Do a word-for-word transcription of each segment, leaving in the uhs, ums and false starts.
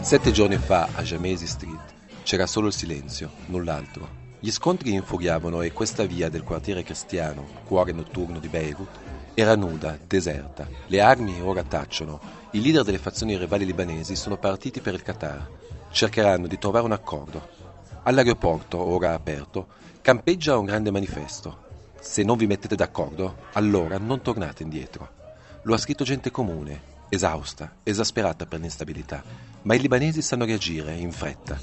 Sette giorni fa a Jamesi Street c'era solo il silenzio, null'altro. Gli scontri infuriavano e questa via del quartiere cristiano, cuore notturno di Beirut, era nuda, deserta. Le armi ora tacciono. I leader delle fazioni rivali libanesi sono partiti per il Qatar. Cercheranno di trovare un accordo. All'aeroporto, ora aperto, campeggia un grande manifesto. Se non vi mettete d'accordo, allora non tornate indietro. Lo ha scritto gente comune, esausta, esasperata per l'instabilità, ma i libanesi sanno reagire in fretta.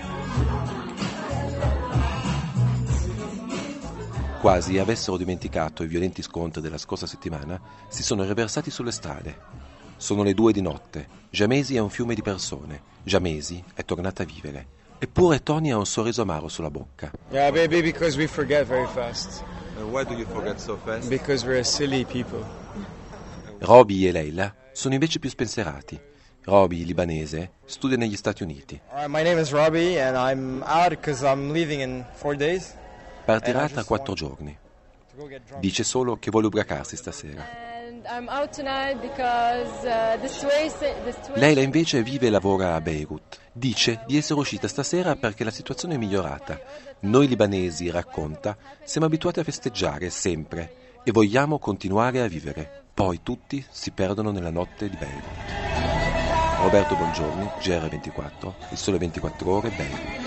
Quasi avessero dimenticato i violenti scontri della scorsa settimana, si sono riversati sulle strade. Sono le due di notte. Jamesi è un fiume di persone. Jamesi è tornata a vivere. Eppure Tony ha un sorriso amaro sulla bocca. Yeah, baby, because we forget very fast. And why do you forget so fast? Because we're silly people. Roby e Leila sono invece più spensierati. Roby, libanese, studia negli Stati Uniti. All right, my name is Robbie and I'm out because I'm leaving in four days. Partirà tra quattro giorni. Dice solo che vuole ubriacarsi stasera. Leila invece vive e lavora a Beirut. Dice di essere uscita stasera perché la situazione è migliorata. Noi libanesi, racconta, siamo abituati a festeggiare sempre e vogliamo continuare a vivere. Poi tutti si perdono nella notte di Beirut. Roberto Bongiorni, G R ventiquattro, Il Sole ventiquattro Ore, Beirut.